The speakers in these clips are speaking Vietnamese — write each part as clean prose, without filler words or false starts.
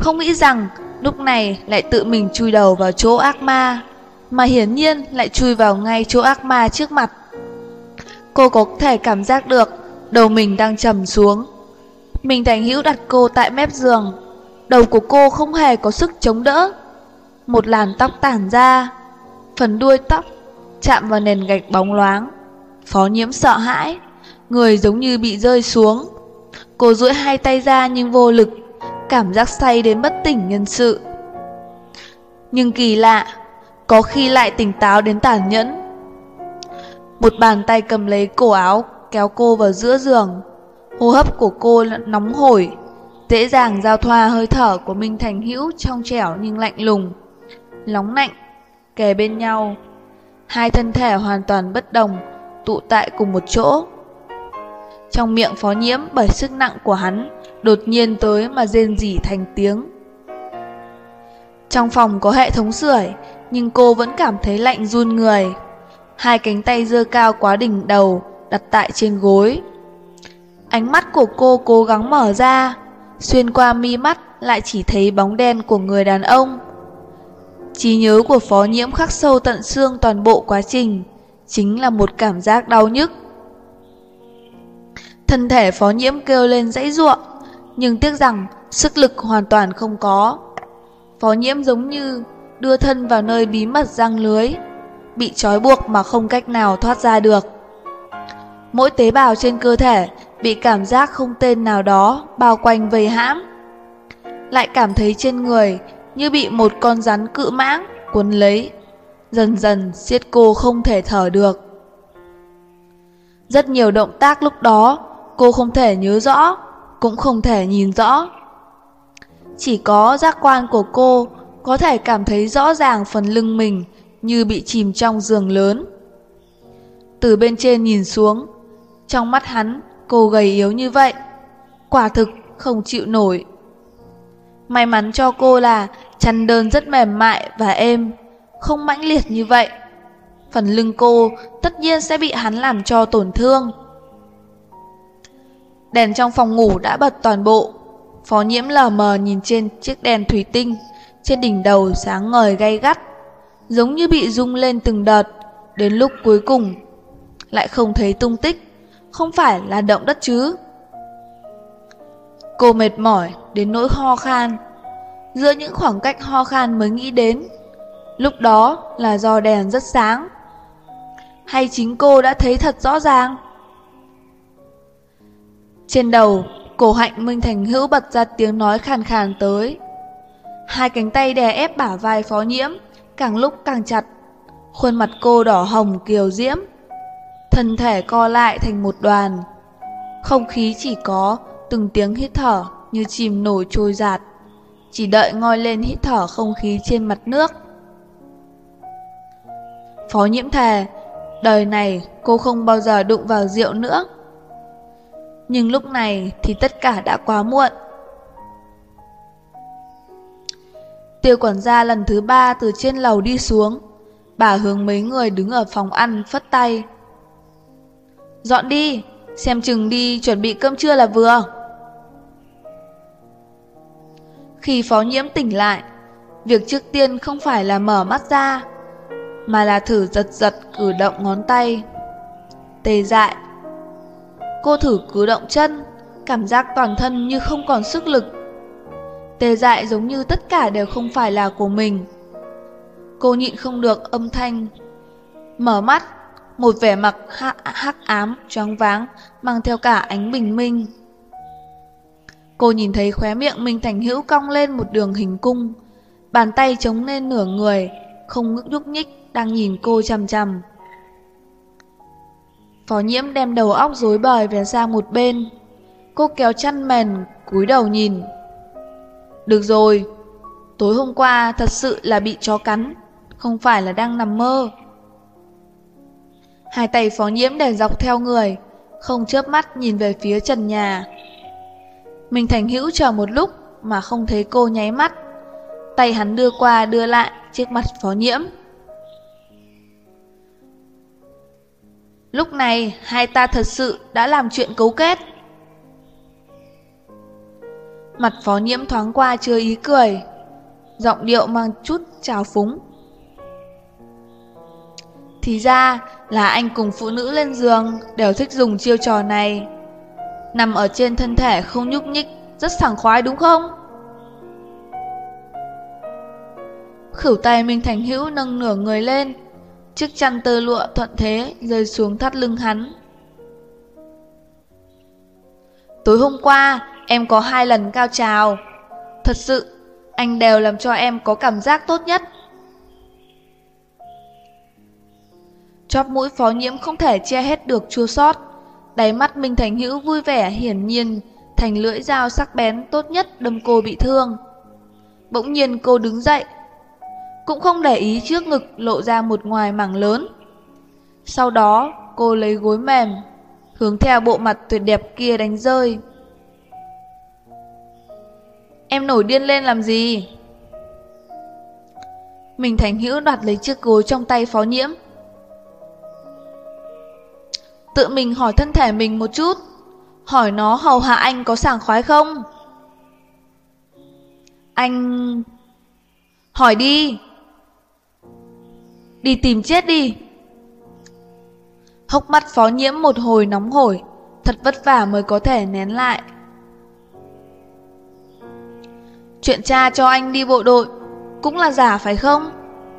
Không nghĩ rằng lúc này lại tự mình chui đầu vào chỗ ác ma, mà hiển nhiên lại chui vào ngay chỗ ác ma trước mặt. Cô có thể cảm giác được đầu mình đang trầm xuống. Minh Thành Hữu đặt cô tại mép giường. Đầu của cô không hề có sức chống đỡ. Một làn tóc tản ra, phần đuôi tóc chạm vào nền gạch bóng loáng. Phó Nhiễm sợ hãi, người giống như bị rơi xuống. Cô duỗi hai tay ra nhưng vô lực, cảm giác say đến bất tỉnh nhân sự. Nhưng kỳ lạ, có khi lại tỉnh táo đến tàn nhẫn. Một bàn tay cầm lấy cổ áo, kéo cô vào giữa giường. Hô hấp của cô nóng hổi, dễ dàng giao thoa hơi thở của Minh Thành Hữu trong trẻo nhưng lạnh lùng, nóng lạnh, kề bên nhau. Hai thân thể hoàn toàn bất đồng, tụ tại cùng một chỗ. Trong miệng Phó Nhiễm bởi sức nặng của hắn đột nhiên tới mà rên rỉ thành tiếng. Trong phòng có hệ thống sưởi, nhưng cô vẫn cảm thấy lạnh run người. Hai cánh tay giơ cao quá đỉnh đầu, đặt tại trên gối. Ánh mắt của cô cố gắng mở ra, xuyên qua mi mắt lại chỉ thấy bóng đen của người đàn ông. Trí nhớ của Phó Nhiễm khắc sâu tận xương toàn bộ quá trình, chính là một cảm giác đau nhức. Thân thể Phó Nhiễm kêu lên giãy giụa, nhưng tiếc rằng sức lực hoàn toàn không có. Phó Nhiễm giống như đưa thân vào nơi bí mật giăng lưới, bị trói buộc mà không cách nào thoát ra được. Mỗi tế bào trên cơ thể bị cảm giác không tên nào đó bao quanh vây hãm. Lại cảm thấy trên người như bị một con rắn cự mãng cuốn lấy, dần dần siết cô không thể thở được. Rất nhiều động tác lúc đó cô không thể nhớ rõ, cũng không thể nhìn rõ. Chỉ có giác quan của cô có thể cảm thấy rõ ràng phần lưng mình như bị chìm trong giường lớn. Từ bên trên nhìn xuống, trong mắt hắn cô gầy yếu như vậy, quả thực không chịu nổi. May mắn cho cô là chăn đơn rất mềm mại và êm, không mãnh liệt như vậy. Phần lưng cô tất nhiên sẽ bị hắn làm cho tổn thương. Đèn trong phòng ngủ đã bật toàn bộ. Phó Nhiễm lờ mờ nhìn trên chiếc đèn thủy tinh trên đỉnh đầu sáng ngời gay gắt, giống như bị rung lên từng đợt. Đến lúc cuối cùng lại không thấy tung tích. Không phải là động đất chứ? Cô mệt mỏi đến nỗi ho khan. Giữa những khoảng cách ho khan mới nghĩ đến, lúc đó là do đèn rất sáng, hay chính cô đã thấy thật rõ ràng? Trên đầu, cổ hạnh Minh Thành Hữu bật ra tiếng nói khàn khàn tới. Hai cánh tay đè ép bả vai Phó Nhiễm, càng lúc càng chặt. Khuôn mặt cô đỏ hồng kiều diễm, thân thể co lại thành một đoàn. Không khí chỉ có từng tiếng hít thở như chìm nổi trôi dạt, chỉ đợi ngoi lên hít thở không khí trên mặt nước. Phó Nhiễm thề, đời này cô không bao giờ đụng vào rượu nữa. Nhưng lúc này thì tất cả đã quá muộn. Tiêu quản gia lần thứ 3 từ trên lầu đi xuống. Bà hướng mấy người đứng ở phòng ăn phất tay. Dọn đi, xem chừng đi chuẩn bị cơm trưa là vừa. Khi Phó Nhiễm tỉnh lại, việc trước tiên không phải là mở mắt ra, mà là thử giật giật cử động ngón tay. Tê dại. Cô thử cử động chân, cảm giác toàn thân như không còn sức lực. Tê dại giống như tất cả đều không phải là của mình. Cô nhịn không được âm thanh. Mở mắt, một vẻ mặt hắc ám, choáng váng, mang theo cả ánh bình minh. Cô nhìn thấy khóe miệng Minh Thành Hữu cong lên một đường hình cung, bàn tay chống lên nửa người, không nhúc nhích, đang nhìn cô chằm chằm. Phó Nhiễm đem đầu óc rối bời về sang một bên. Cô kéo chăn mền, cúi đầu nhìn. Được rồi, tối hôm qua thật sự là bị chó cắn, không phải là đang nằm mơ. Hai tay Phó Nhiễm để dọc theo người, không chớp mắt nhìn về phía trần nhà. Minh Thành Hữu chờ một lúc mà không thấy cô nháy mắt. Tay hắn đưa qua đưa lại trước mặt Phó Nhiễm. Lúc này hai ta thật sự đã làm chuyện cấu kết. Mặt Phó Nhiễm thoáng qua chứa ý cười, giọng điệu mang chút trào phúng. Thì ra là anh cùng phụ nữ lên giường đều thích dùng chiêu trò này. Nằm ở trên thân thể không nhúc nhích, rất sảng khoái đúng không? Khửu tay Minh Thành Hữu nâng nửa người lên, chiếc chăn tơ lụa thuận thế rơi xuống thắt lưng hắn. Tối hôm qua em có 2 lần cao trào. Thật sự, anh đều làm cho em có cảm giác tốt nhất. Chóp mũi Phó Nhiễm không thể che hết được chua xót. Đáy mắt Minh Thành Hữu vui vẻ, hiển nhiên thành lưỡi dao sắc bén tốt nhất đâm cô bị thương. Bỗng nhiên cô đứng dậy, cũng không để ý trước ngực lộ ra một ngoài mảng lớn. Sau đó cô lấy gối mềm hướng theo bộ mặt tuyệt đẹp kia đánh rơi. Em nổi điên lên làm gì? Minh Thành Hữu đoạt lấy chiếc gối trong tay Phó Nhiễm. Tự mình hỏi thân thể mình một chút, hỏi nó hầu hạ anh có sảng khoái không? Anh... hỏi đi. Đi tìm chết đi. Hốc mắt Phó Nhiễm một hồi nóng hổi, thật vất vả mới có thể nén lại. Chuyện cha cho anh đi bộ đội cũng là giả phải không?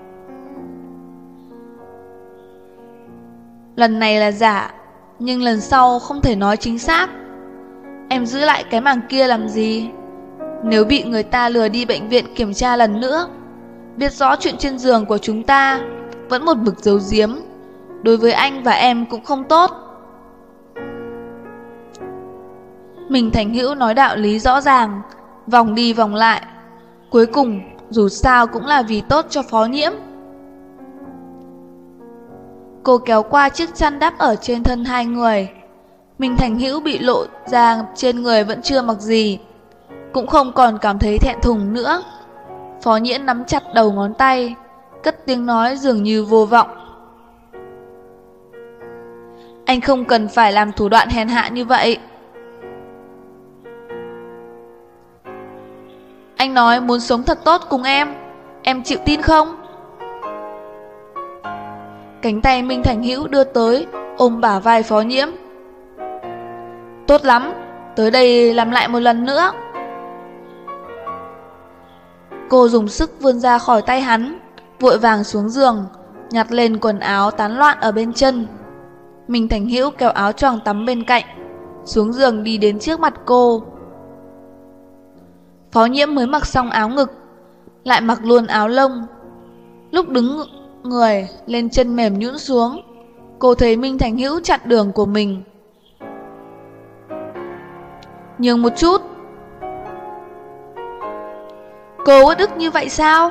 Lần này là giả, nhưng lần sau không thể nói chính xác. Em giữ lại cái màng kia làm gì? Nếu bị người ta lừa đi bệnh viện kiểm tra lần nữa, biết rõ chuyện trên giường của chúng ta, vẫn một mực giấu giếm, đối với anh và em cũng không tốt. Minh Thành Hữu nói đạo lý rõ ràng, vòng đi vòng lại, cuối cùng dù sao cũng là vì tốt cho Phó Nhiễm. Cô kéo qua chiếc chăn đắp ở trên thân hai người. Minh Thành Hữu bị lộ ra trên người vẫn chưa mặc gì, cũng không còn cảm thấy thẹn thùng nữa. Phó Nhiễm nắm chặt đầu ngón tay, cất tiếng nói dường như vô vọng. Anh không cần phải làm thủ đoạn hèn hạ như vậy. Anh nói muốn sống thật tốt cùng em chịu tin không? Cánh tay Minh Thành Hữu đưa tới, ôm bả vai Phó Nhiễm. Tốt lắm, tới đây làm lại một lần nữa. Cô dùng sức vươn ra khỏi tay hắn, vội vàng xuống giường, nhặt lên quần áo tán loạn ở bên chân. Minh Thành Hữu kéo áo choàng tắm bên cạnh, xuống giường đi đến trước mặt cô. Phó Nhiễm mới mặc xong áo ngực, lại mặc luôn áo lông. Lúc đứng người lên chân mềm nhũn xuống, cô thấy Minh Thành Hữu chặn đường của mình. Nhường một chút. Cô uất ức như vậy sao?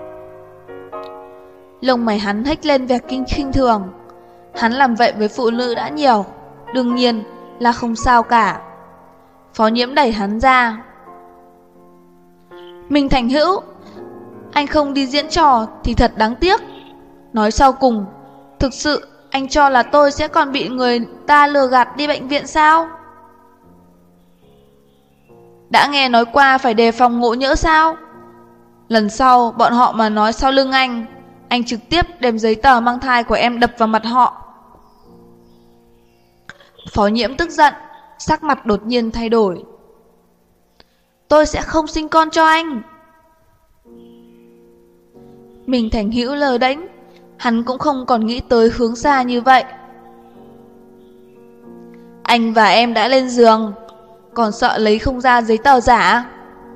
Lông mày hắn hếch lên vẻ khinh thường. Hắn làm vậy với phụ nữ đã nhiều, đương nhiên là không sao cả. Phó Nhiễm đẩy hắn ra. Minh Thành Hữu, anh không đi diễn trò thì thật đáng tiếc. Nói sau cùng, thực sự anh cho là tôi sẽ còn bị người ta lừa gạt đi bệnh viện sao? Đã nghe nói qua phải đề phòng ngộ nhỡ sao? Lần sau bọn họ mà nói sau lưng anh trực tiếp đem giấy tờ mang thai của em đập vào mặt họ. Phó Nhiễm tức giận, sắc mặt đột nhiên thay đổi. Tôi sẽ không sinh con cho anh. Minh Thành Hữu lờ đễnh, hắn cũng không còn nghĩ tới hướng xa như vậy. Anh và em đã lên giường, còn sợ lấy không ra giấy tờ giả?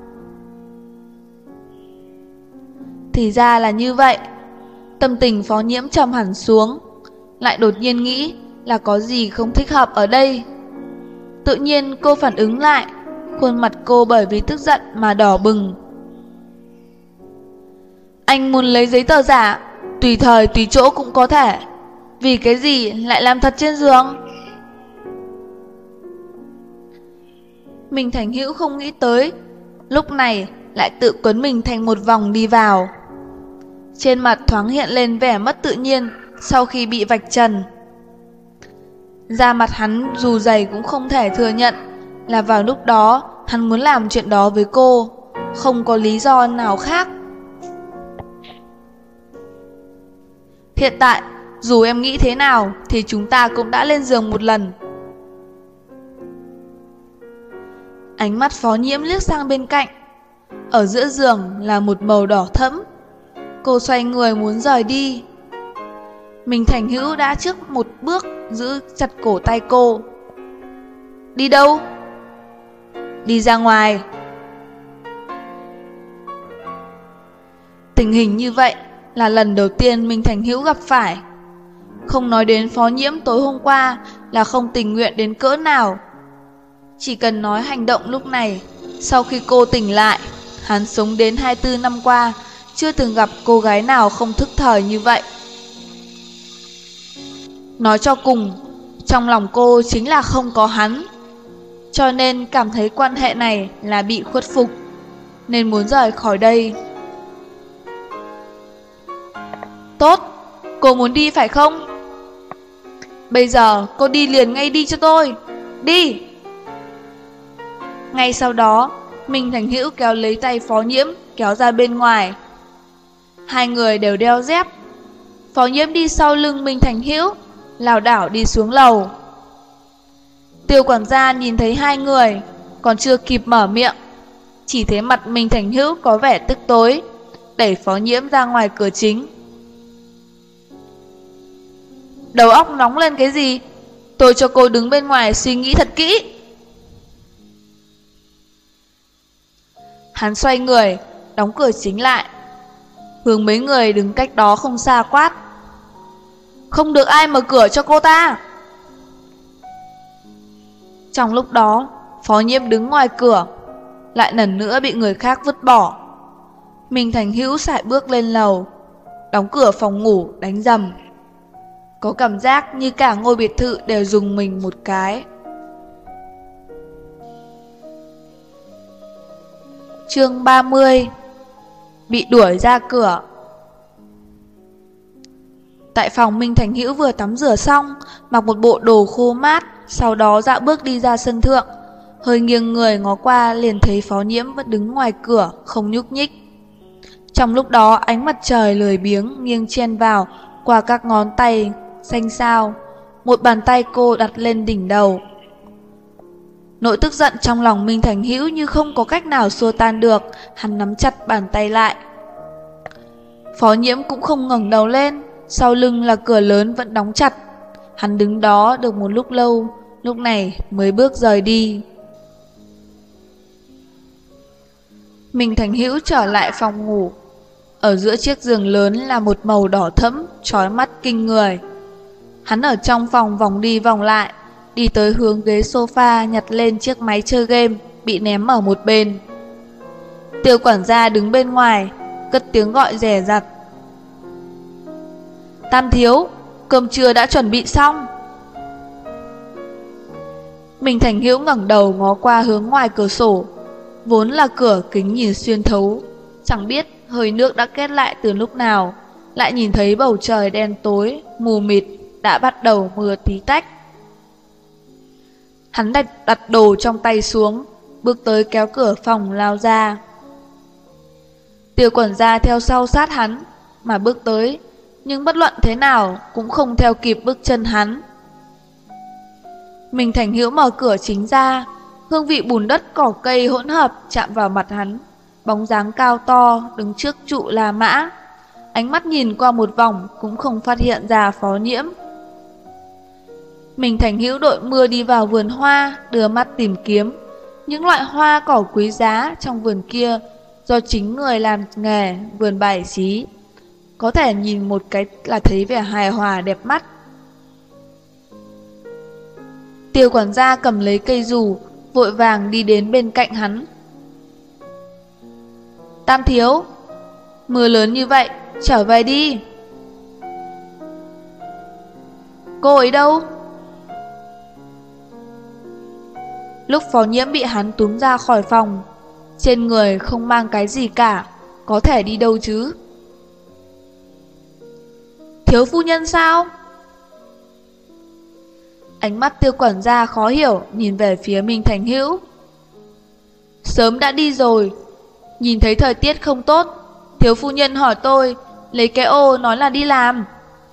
Thì ra là như vậy. Tâm tình Phó Nhiễm trầm hẳn xuống, lại đột nhiên nghĩ là có gì không thích hợp ở đây. Tự nhiên cô phản ứng lại, khuôn mặt cô bởi vì tức giận mà đỏ bừng. Anh muốn lấy giấy tờ giả, tùy thời tùy chỗ cũng có thể. Vì cái gì lại làm thật trên giường? Minh Thành Hữu không nghĩ tới, lúc này lại tự quấn mình thành một vòng đi vào. Trên mặt thoáng hiện lên vẻ mất tự nhiên sau khi bị vạch trần. Da mặt hắn dù dày cũng không thể thừa nhận là vào lúc đó hắn muốn làm chuyện đó với cô, không có lý do nào khác. Hiện tại, dù em nghĩ thế nào thì chúng ta cũng đã lên giường một lần. Ánh mắt Phó Nhiễm liếc sang bên cạnh. Ở giữa giường là một màu đỏ thẫm. Cô xoay người muốn rời đi. Mình Thành Hữu đã trước một bước giữ chặt cổ tay cô. Đi đâu? Đi ra ngoài. Tình hình như vậy là lần đầu tiên Minh Thành Hữu gặp phải. Không nói đến Phó Nhiễm tối hôm qua là không tình nguyện đến cỡ nào. Chỉ cần nói hành động lúc này, sau khi cô tỉnh lại, hắn sống đến 24 năm qua, chưa từng gặp cô gái nào không thức thời như vậy. Nói cho cùng, trong lòng cô chính là không có hắn, cho nên cảm thấy quan hệ này là bị khuất phục, nên muốn rời khỏi đây. Tốt, cô muốn đi phải không? Bây giờ cô đi liền ngay đi cho tôi. Đi! Ngay sau đó, Minh Thành Hữu kéo lấy tay Phó Nhiễm kéo ra bên ngoài. Hai người đều đeo dép. Phó Nhiễm đi sau lưng Minh Thành Hữu, lảo đảo đi xuống lầu. Tiêu quản gia nhìn thấy hai người, còn chưa kịp mở miệng, chỉ thấy mặt Minh Thành Hữu có vẻ tức tối, đẩy Phó Nhiễm ra ngoài cửa chính. Đầu óc nóng lên cái gì? Tôi cho cô đứng bên ngoài suy nghĩ thật kỹ. Hắn xoay người, đóng cửa chính lại, hướng mấy người đứng cách đó không xa quát. Không được ai mở cửa cho cô ta. Trong lúc đó, Phó Nhiễm đứng ngoài cửa, lại lần nữa bị người khác vứt bỏ. Minh Thành Hữu sải bước lên lầu, đóng cửa phòng ngủ đánh rầm. Có cảm giác như cả ngôi biệt thự đều rùng mình một cái. Chương 30. Bị đuổi ra cửa. Tại phòng, Minh Thành Hữu vừa tắm rửa xong, mặc một bộ đồ khô mát, sau đó dạo bước đi ra sân thượng. Hơi nghiêng người ngó qua liền thấy Phó Nhiễm vẫn đứng ngoài cửa, không nhúc nhích. Trong lúc đó, ánh mặt trời lười biếng nghiêng chen vào qua các ngón tay xanh xao. Một bàn tay cô đặt lên đỉnh đầu. Nỗi tức giận trong lòng Minh Thành Hữu như không có cách nào xua tan được, hắn nắm chặt bàn tay lại. Phó Nhiễm cũng không ngẩng đầu lên, sau lưng là cửa lớn vẫn đóng chặt. Hắn đứng đó được một lúc lâu, lúc này mới bước rời đi. Minh Thành Hữu trở lại phòng ngủ. Ở giữa chiếc giường lớn là một màu đỏ thẫm, chói mắt kinh người. Hắn ở trong phòng vòng đi vòng lại, đi tới hướng ghế sofa nhặt lên chiếc máy chơi game bị ném ở một bên. Tiêu quản gia đứng bên ngoài, cất tiếng gọi dè dặt. Tam thiếu, cơm trưa đã chuẩn bị xong. Minh Thành Hữu ngẩng đầu ngó qua hướng ngoài cửa sổ. Vốn là cửa kính nhìn xuyên thấu, chẳng biết hơi nước đã kết lại từ lúc nào, lại nhìn thấy bầu trời đen tối, mù mịt, đã bắt đầu mưa tí tách. Hắn đặt đồ trong tay xuống, bước tới kéo cửa phòng lao ra. Tiêu quản gia theo sau sát hắn, mà bước tới, nhưng bất luận thế nào cũng không theo kịp bước chân hắn. Minh Thành Hữu mở cửa chính ra, hương vị bùn đất cỏ cây hỗn hợp chạm vào mặt hắn. Bóng dáng cao to đứng trước trụ La Mã, ánh mắt nhìn qua một vòng cũng không phát hiện ra Phó Nhiễm. Minh Thành Hữu đội mưa đi vào vườn hoa, đưa mắt tìm kiếm những loại hoa cỏ quý giá trong vườn kia, do chính người làm nghề vườn bày trí, có thể nhìn một cái là thấy vẻ hài hòa đẹp mắt. Tiêu quản gia cầm lấy cây dù, vội vàng đi đến bên cạnh hắn. Tam thiếu, mưa lớn như vậy, trở về đi. Cô ấy đâu? Lúc Phó Nhiễm bị hắn túm ra khỏi phòng, trên người không mang cái gì cả, có thể đi đâu chứ? Thiếu phu nhân sao? Ánh mắt Tiêu quản gia khó hiểu nhìn về phía Minh Thành Hữu. Sớm đã đi rồi. Nhìn thấy thời tiết không tốt, thiếu phu nhân hỏi tôi, lấy cái ô nói là đi làm.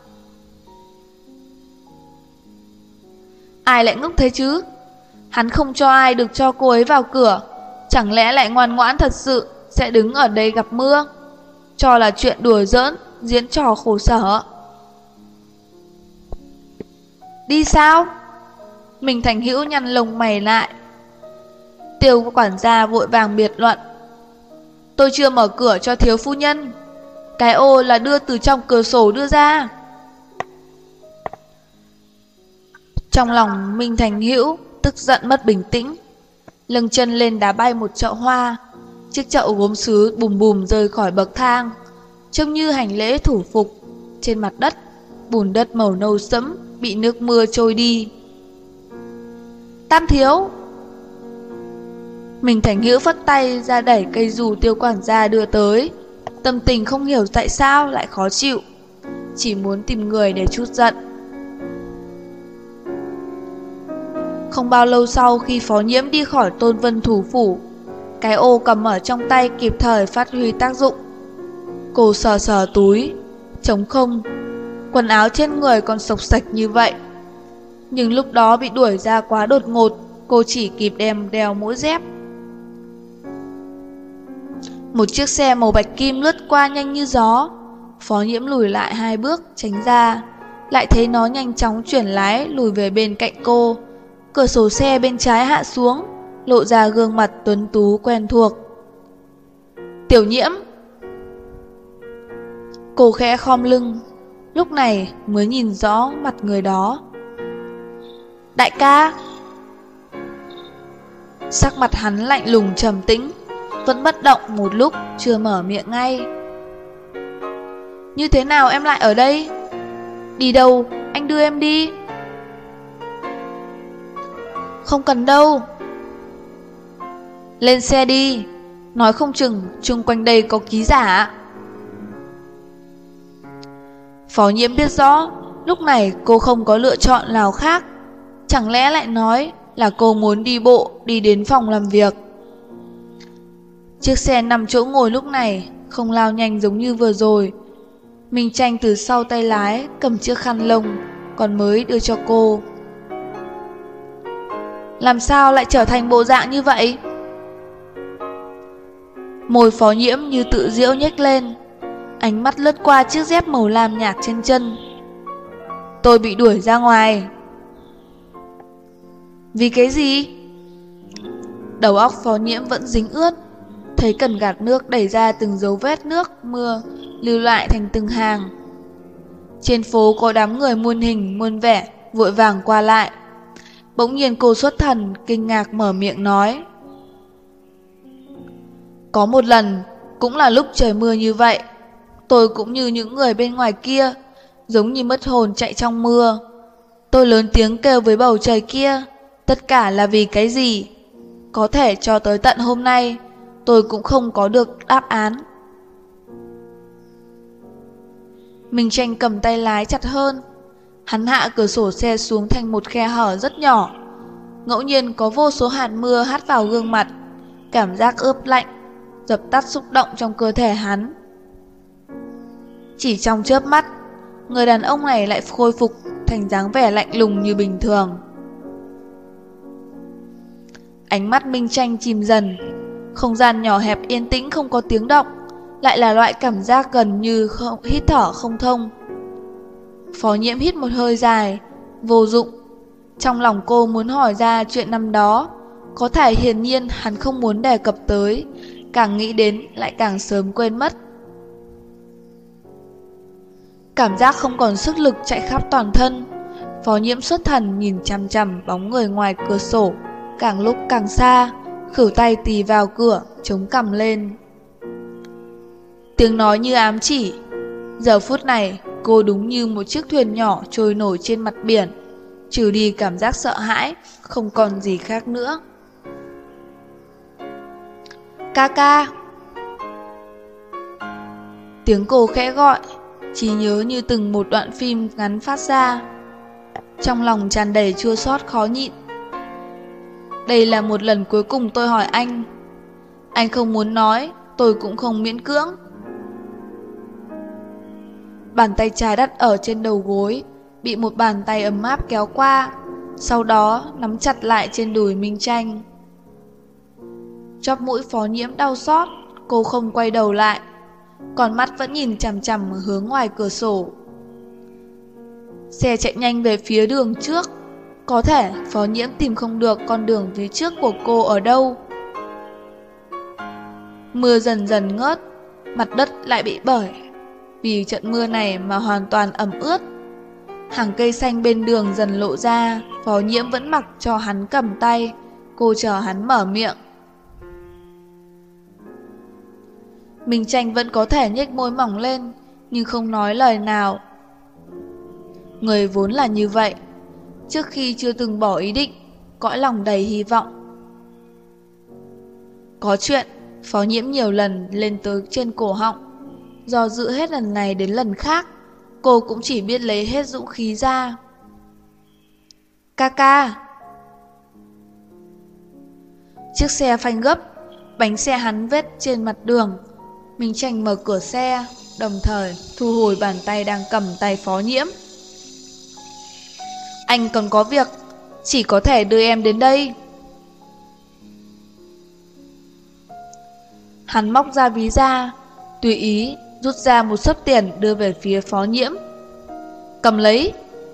Ai lại ngốc thế chứ? Hắn không cho ai được cho cô ấy vào cửa, chẳng lẽ lại ngoan ngoãn thật sự sẽ đứng ở đây gặp mưa? Cho là chuyện đùa giỡn, diễn trò khổ sở. Đi sao? Mình Thành Hữu nhăn lông mày lại. Tiêu quản gia vội vàng biệt luận. Tôi chưa mở cửa cho thiếu phu nhân. Cái ô là đưa từ trong cửa sổ đưa ra. Trong lòng Minh Thành Hữu tức giận mất bình tĩnh, lưng chân lên đá bay một chậu hoa. Chiếc chậu gốm sứ bùm bùm rơi khỏi bậc thang, trông như hành lễ thủ phục. Trên mặt đất, bùn đất màu nâu sẫm bị nước mưa trôi đi. Tam thiếu! Minh Thành Hữu phất tay ra đẩy cây dù Tiêu quản gia đưa tới. Tâm tình không hiểu tại sao lại khó chịu, chỉ muốn tìm người để trút giận. Không bao lâu sau khi Phó Nhiễm đi khỏi Tôn Vân thủ phủ, cái ô cầm ở trong tay kịp thời phát huy tác dụng. Cô sờ sờ túi, trống không, quần áo trên người còn xộc xạch như vậy. Nhưng lúc đó bị đuổi ra quá đột ngột, cô chỉ kịp đem đeo mũ dép. Một chiếc xe màu bạch kim lướt qua nhanh như gió. Phó Nhiễm lùi lại 2 bước tránh ra, lại thấy nó nhanh chóng chuyển lái lùi về bên cạnh cô. Cửa sổ xe bên trái hạ xuống, lộ ra gương mặt tuấn tú quen thuộc. Tiểu Nhiễm! Cô khẽ khom lưng, lúc này mới nhìn rõ mặt người đó. Đại ca! Sắc mặt hắn lạnh lùng trầm tĩnh, vẫn bất động một lúc chưa mở miệng ngay. Như thế nào em lại ở đây? Đi đâu? Anh đưa em đi. Không cần đâu. Lên xe đi, nói không chừng chung quanh đây có ký giả. Phó Nhiễm biết rõ lúc này cô không có lựa chọn nào khác. Chẳng lẽ lại nói là cô muốn đi bộ đi đến phòng làm việc. Chiếc xe 5 chỗ ngồi lúc này không lao nhanh giống như vừa rồi. Minh Tranh từ sau tay lái cầm chiếc khăn lông còn mới đưa cho cô. Làm sao lại trở thành bộ dạng như vậy? Môi Phó Nhiễm như tự giễu nhếch lên, ánh mắt lướt qua chiếc dép màu lam nhạt trên chân. Tôi bị đuổi ra ngoài. Vì cái gì? Đầu óc Phó Nhiễm vẫn dính ướt, thấy cần gạt nước đẩy ra từng dấu vết nước mưa lưu lại thành từng hàng. Trên phố có đám người muôn hình muôn vẻ vội vàng qua lại. Bỗng nhiên cô xuất thần kinh ngạc mở miệng nói. Có một lần, cũng là lúc trời mưa như vậy, tôi cũng như những người bên ngoài kia, giống như mất hồn chạy trong mưa. Tôi lớn tiếng kêu với bầu trời kia, tất cả là vì cái gì? Có thể cho tới tận hôm nay, tôi cũng không có được đáp án. Minh Tranh cầm tay lái chặt hơn. Hắn hạ cửa sổ xe xuống thành một khe hở rất nhỏ. Ngẫu nhiên có vô số hạt mưa hắt vào gương mặt, cảm giác ướp lạnh dập tắt xúc động trong cơ thể hắn. Chỉ trong chớp mắt, người đàn ông này lại khôi phục thành dáng vẻ lạnh lùng như bình thường. Ánh mắt Minh Tranh chìm dần. Không gian nhỏ hẹp yên tĩnh không có tiếng động, lại là loại cảm giác gần như hít thở không thông. Phó Nhiễm hít một hơi dài, vô dụng. Trong lòng cô muốn hỏi ra chuyện năm đó, có thể hiển nhiên hắn không muốn đề cập tới, càng nghĩ đến lại càng sớm quên mất. Cảm giác không còn sức lực chạy khắp toàn thân. Phó Nhiễm xuất thần nhìn chằm chằm bóng người ngoài cửa sổ, càng lúc càng xa, khửu tay tì vào cửa, chống cằm lên. Tiếng nói như ám chỉ. Giờ phút này, cô đúng như một chiếc thuyền nhỏ trôi nổi trên mặt biển, trừ đi cảm giác sợ hãi, không còn gì khác nữa. Ca ca! Tiếng cô khẽ gọi, trí nhớ như từng một đoạn phim ngắn phát ra. Trong lòng tràn đầy chua xót khó nhịn. Đây là một lần cuối cùng tôi hỏi anh, Anh không muốn nói, tôi cũng không miễn cưỡng. Bàn tay trái đặt ở trên đầu gối, bị một bàn tay ấm áp kéo qua, sau đó nắm chặt lại trên đùi Minh Tranh. Chóp mũi Phó Nhiễm đau xót, cô không quay đầu lại, còn mắt vẫn nhìn chằm chằm hướng ngoài cửa sổ. Xe chạy nhanh về phía đường trước, có thể Phó Nhiễm tìm không được con đường phía trước của cô ở đâu. Mưa dần dần ngớt, mặt đất lại bị bởi, vì trận mưa này mà hoàn toàn ẩm ướt. Hàng cây xanh bên đường dần lộ ra, Phó Nhiễm vẫn mặc cho hắn cầm tay, cô chờ hắn mở miệng. Minh Tranh vẫn có thể nhếch môi mỏng lên, nhưng không nói lời nào. Người vốn là như vậy, trước khi chưa từng bỏ ý định, cõi lòng đầy hy vọng. Có chuyện, Phó Nhiễm nhiều lần lên tới trên cổ họng, do dự hết lần này đến lần khác, cô cũng chỉ biết lấy hết dũng khí ra. Ca ca. Chiếc xe phanh gấp, bánh xe hắn vết trên mặt đường. Minh Tranh mở cửa xe, đồng thời thu hồi bàn tay đang cầm tay Phó Nhiễm. Anh còn có việc, chỉ có thể đưa em đến đây. Hắn móc ra ví da, tùy ý rút ra một xấp tiền đưa về phía Phó Nhiễm. Cầm lấy.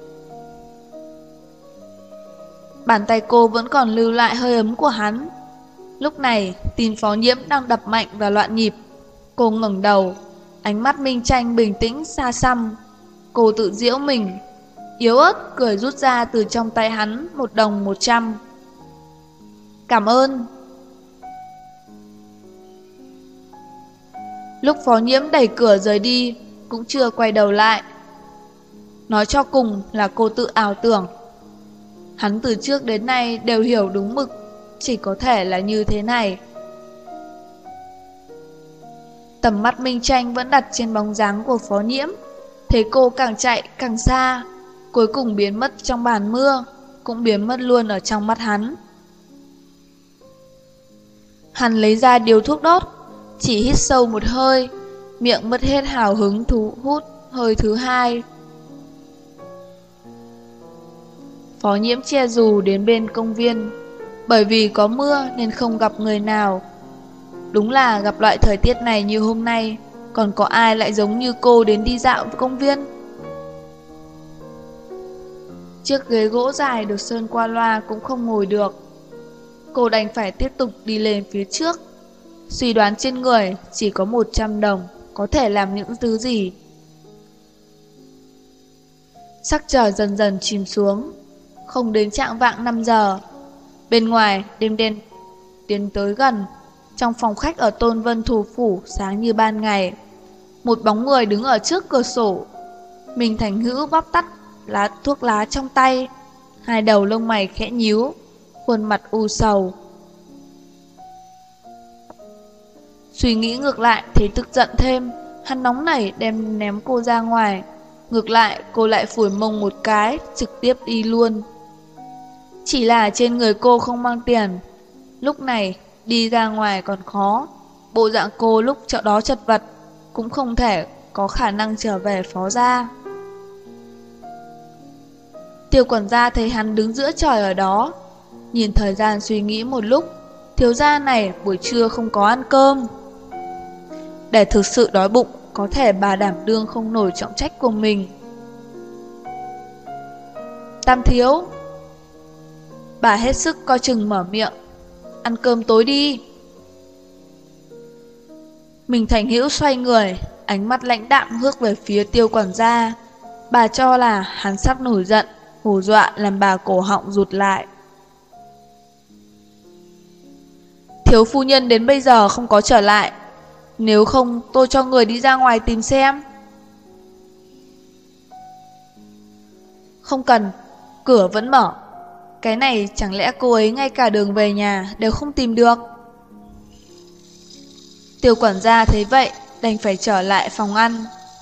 Bàn tay cô vẫn còn lưu lại hơi ấm của hắn. Lúc này tim Phó Nhiễm đang đập mạnh và loạn nhịp. Cô ngẩng đầu, ánh mắt Minh Tranh bình tĩnh xa xăm. Cô tự giễu mình, yếu ớt cười rút ra từ trong tay hắn 1 đồng 100. Cảm ơn. Lúc Phó Nhiễm đẩy cửa rời đi, cũng chưa quay đầu lại. Nói cho cùng là cô tự ảo tưởng. Hắn từ trước đến nay đều hiểu đúng mực, chỉ có thể là như thế này. Tầm mắt Minh Tranh vẫn đặt trên bóng dáng của Phó Nhiễm. Thấy cô càng chạy càng xa, cuối cùng biến mất trong màn mưa, cũng biến mất luôn ở trong mắt hắn. Hắn lấy ra điếu thuốc đốt, chỉ hít sâu một hơi, miệng mất hết hào hứng thu hút hơi thứ hai. Phó Nhiễm che dù đến bên công viên, bởi vì có mưa nên không gặp người nào. Đúng là gặp loại thời tiết này như hôm nay, còn có ai lại giống như cô đến đi dạo công viên. Chiếc ghế gỗ dài được sơn qua loa cũng không ngồi được. Cô đành phải tiếp tục đi lên phía trước. Suy đoán trên người chỉ có 100 đồng, có thể làm những thứ gì. Sắc trời dần dần chìm xuống, không đến chạng vạng 5 giờ. Bên ngoài đêm đen tiến tới gần. Trong phòng khách ở Tôn Vân Thủ Phủ sáng như ban ngày. Một bóng người đứng ở trước cửa sổ. Mình Thành Hữu bóp tắt thuốc lá trong tay, hai đầu lông mày khẽ nhíu, khuôn mặt u sầu. Suy nghĩ ngược lại thì tức giận thêm. Hắn nóng nảy đem ném cô ra ngoài. Ngược lại cô lại phủi mông một cái, trực tiếp đi luôn. Chỉ là trên người cô không mang tiền. Lúc này đi ra ngoài còn khó. Bộ dạng cô lúc chợ đó chật vật, cũng không thể có khả năng trở về Phó gia. Tiêu quản gia thấy hắn đứng giữa trời ở đó, nhìn thời gian suy nghĩ một lúc. Thiếu gia này buổi trưa không có ăn cơm. Để thực sự đói bụng, có thể bà đảm đương không nổi trọng trách của mình. Tam thiếu. Bà hết sức coi chừng mở miệng. Ăn cơm tối đi. Mình Thành Hữu xoay người, ánh mắt lãnh đạm hướng về phía Tiêu quản gia. Bà cho là hắn sắp nổi giận, hù dọa làm bà cổ họng rụt lại. Thiếu phu nhân đến bây giờ không có trở lại. Nếu không tôi cho người đi ra ngoài tìm xem. Không cần, cửa vẫn mở. Cái này chẳng lẽ cô ấy ngay cả đường về nhà đều không tìm được. Tiêu quản gia thấy vậy đành phải trở lại phòng ăn.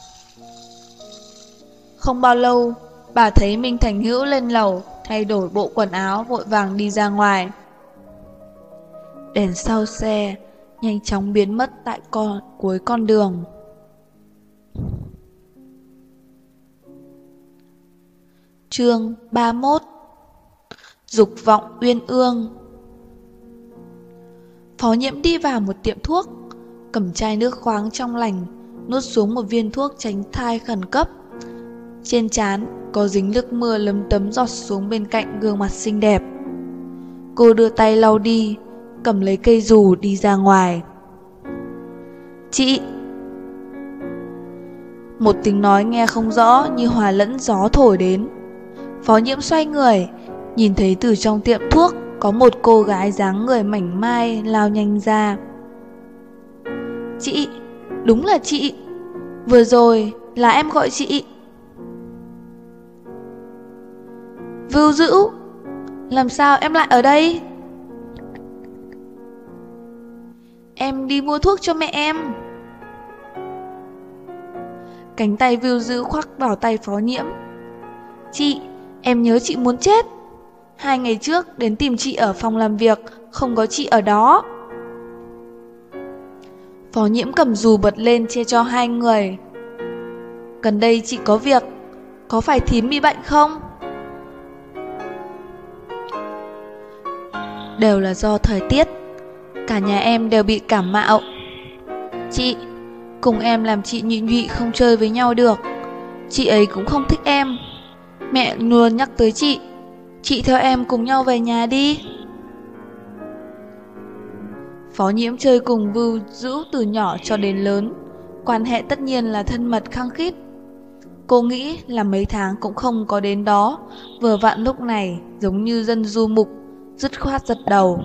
Không bao lâu, bà thấy Minh Thành Hữu lên lầu thay đổi bộ quần áo, vội vàng đi ra ngoài. Đèn sau xe nhanh chóng biến mất tại cuối con đường. Chương 31. Dục vọng uyên ương. Phó Nhiễm đi vào một tiệm thuốc, cầm chai nước khoáng trong lành, nuốt xuống một viên thuốc tránh thai khẩn cấp. Trên trán có dính nước mưa lấm tấm giọt xuống bên cạnh gương mặt xinh đẹp. Cô đưa tay lau đi, cầm lấy cây dù đi ra ngoài. Chị! Một tiếng nói nghe không rõ như hòa lẫn gió thổi đến. Phó Nhiễm xoay người, nhìn thấy từ trong tiệm thuốc có một cô gái dáng người mảnh mai lao nhanh ra. Chị! Đúng là chị! Vừa rồi là em gọi chị. Vưu Dữ! Làm sao em lại ở đây? Em đi mua thuốc cho mẹ em. Cánh tay Vưu Dữ khoác vào tay Phó Nhiễm. Chị, em nhớ chị muốn chết. 2 ngày trước đến tìm chị ở phòng làm việc, không có chị ở đó. Phó Nhiễm cầm dù bật lên che cho hai người. Gần đây chị có việc, có phải thím bị bệnh không? Đều là do thời tiết, cả nhà em đều bị cảm mạo. Chị, cùng em làm chị nhị nhụy không chơi với nhau được. Chị ấy cũng không thích em. Mẹ luôn nhắc tới chị theo em cùng nhau về nhà đi. Phó Nhiễm chơi cùng Vưu Dữ từ nhỏ cho đến lớn, quan hệ tất nhiên là thân mật khăng khít. Cô nghĩ là mấy tháng cũng không có đến đó, vừa vặn lúc này giống như dân du mục, dứt khoát giật đầu.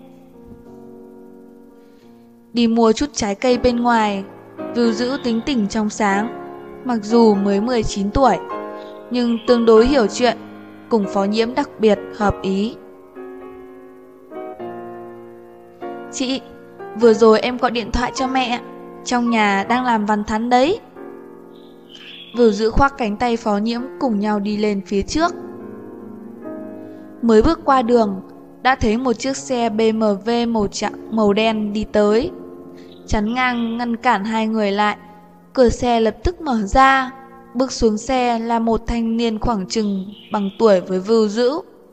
Đi mua chút trái cây bên ngoài. Vưu Dữ tính tình trong sáng, mặc dù mới 19 tuổi, nhưng tương đối hiểu chuyện, cùng Phó Nhiễm đặc biệt hợp ý. Chị, vừa rồi em gọi điện thoại cho mẹ, trong nhà đang làm văn thắn đấy. Vưu Dữ khoác cánh tay Phó Nhiễm cùng nhau đi lên phía trước. Mới bước qua đường, đã thấy một chiếc xe BMW màu đen đi tới, chắn ngang ngăn cản hai người lại. Cửa xe lập tức mở ra, bước xuống xe là một thanh niên khoảng chừng bằng tuổi với Vưu Dữ.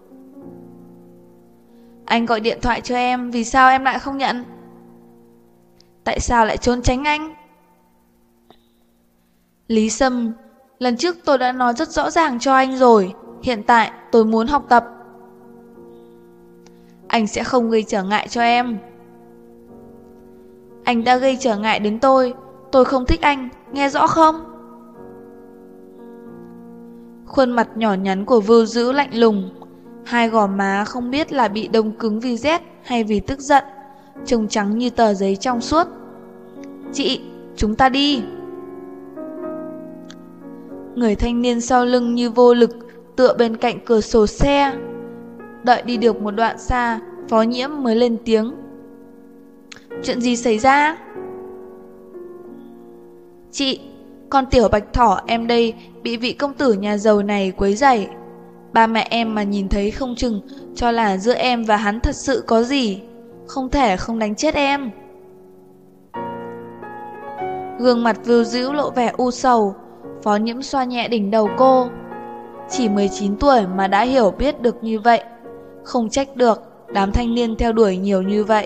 Anh gọi điện thoại cho em, vì sao em lại không nhận? Tại sao lại trốn tránh anh? Lý Sâm, lần trước tôi đã nói rất rõ ràng cho anh rồi, hiện tại tôi muốn học tập. Anh sẽ không gây trở ngại cho em. Anh đã gây trở ngại đến tôi không thích anh, nghe rõ không? Khuôn mặt nhỏ nhắn của Vưu Dữ lạnh lùng, hai gò má không biết là bị đông cứng vì rét hay vì tức giận, trông trắng như tờ giấy trong suốt. Chị, chúng ta đi. Người thanh niên sau lưng như vô lực tựa bên cạnh cửa sổ xe. Đợi đi được một đoạn xa, Phó Nhiễm mới lên tiếng. Chuyện gì xảy ra? Chị, con tiểu bạch thỏ em đây bị vị công tử nhà giàu này quấy rầy. Ba mẹ em mà nhìn thấy không chừng cho là giữa em và hắn thật sự có gì, không thể không đánh chết em. Gương mặt Vưu Dữ lộ vẻ u sầu. Phó Nhiễm xoa nhẹ đỉnh đầu cô. Chỉ 19 tuổi mà đã hiểu biết được như vậy, không trách được đám thanh niên theo đuổi nhiều như vậy.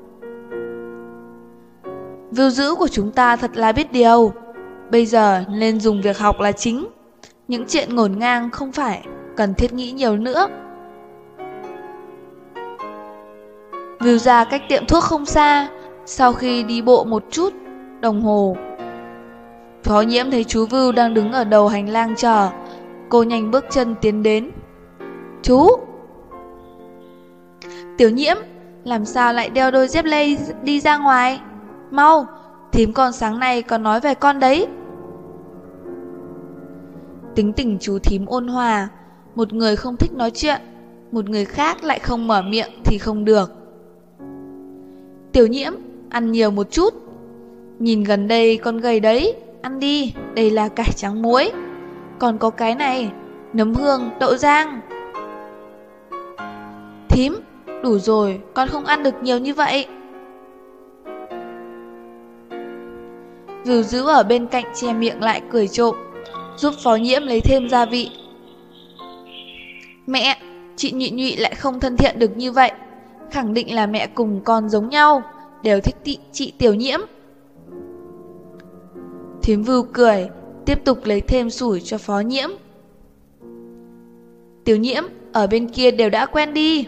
Vưu Dữ của chúng ta thật là biết điều. Bây giờ nên dùng việc học là chính. Những chuyện ngổn ngang không phải cần thiết nghĩ nhiều nữa. Vưu ra cách tiệm thuốc không xa. Sau khi đi bộ một chút đồng hồ, Phó Nhiễm thấy chú Vưu đang đứng ở đầu hành lang chờ. Cô nhanh bước chân tiến đến. Chú! Tiểu Nhiễm, làm sao lại đeo đôi dép lê đi ra ngoài? Mau, thím con sáng nay còn nói về con đấy. Tính tình chú thím ôn hòa, một người không thích nói chuyện, một người khác lại không mở miệng thì không được. Tiểu Nhiễm, ăn nhiều một chút. Nhìn gần đây con gầy đấy, ăn đi, đây là cải trắng muối. Còn có cái này, nấm hương, đậu rang. Thím, đủ rồi, con không ăn được nhiều như vậy. Dìu dữ ở bên cạnh che miệng lại cười trộm, giúp Phó Nhiễm lấy thêm gia vị. Mẹ, chị Nhụy Nhụy lại không thân thiện được như vậy. Khẳng định là mẹ cùng con giống nhau, đều thích chị Tiểu Nhiễm. Thím Vưu cười, tiếp tục lấy thêm sủi cho Phó Nhiễm. Tiểu Nhiễm, ở bên kia đều đã quen đi.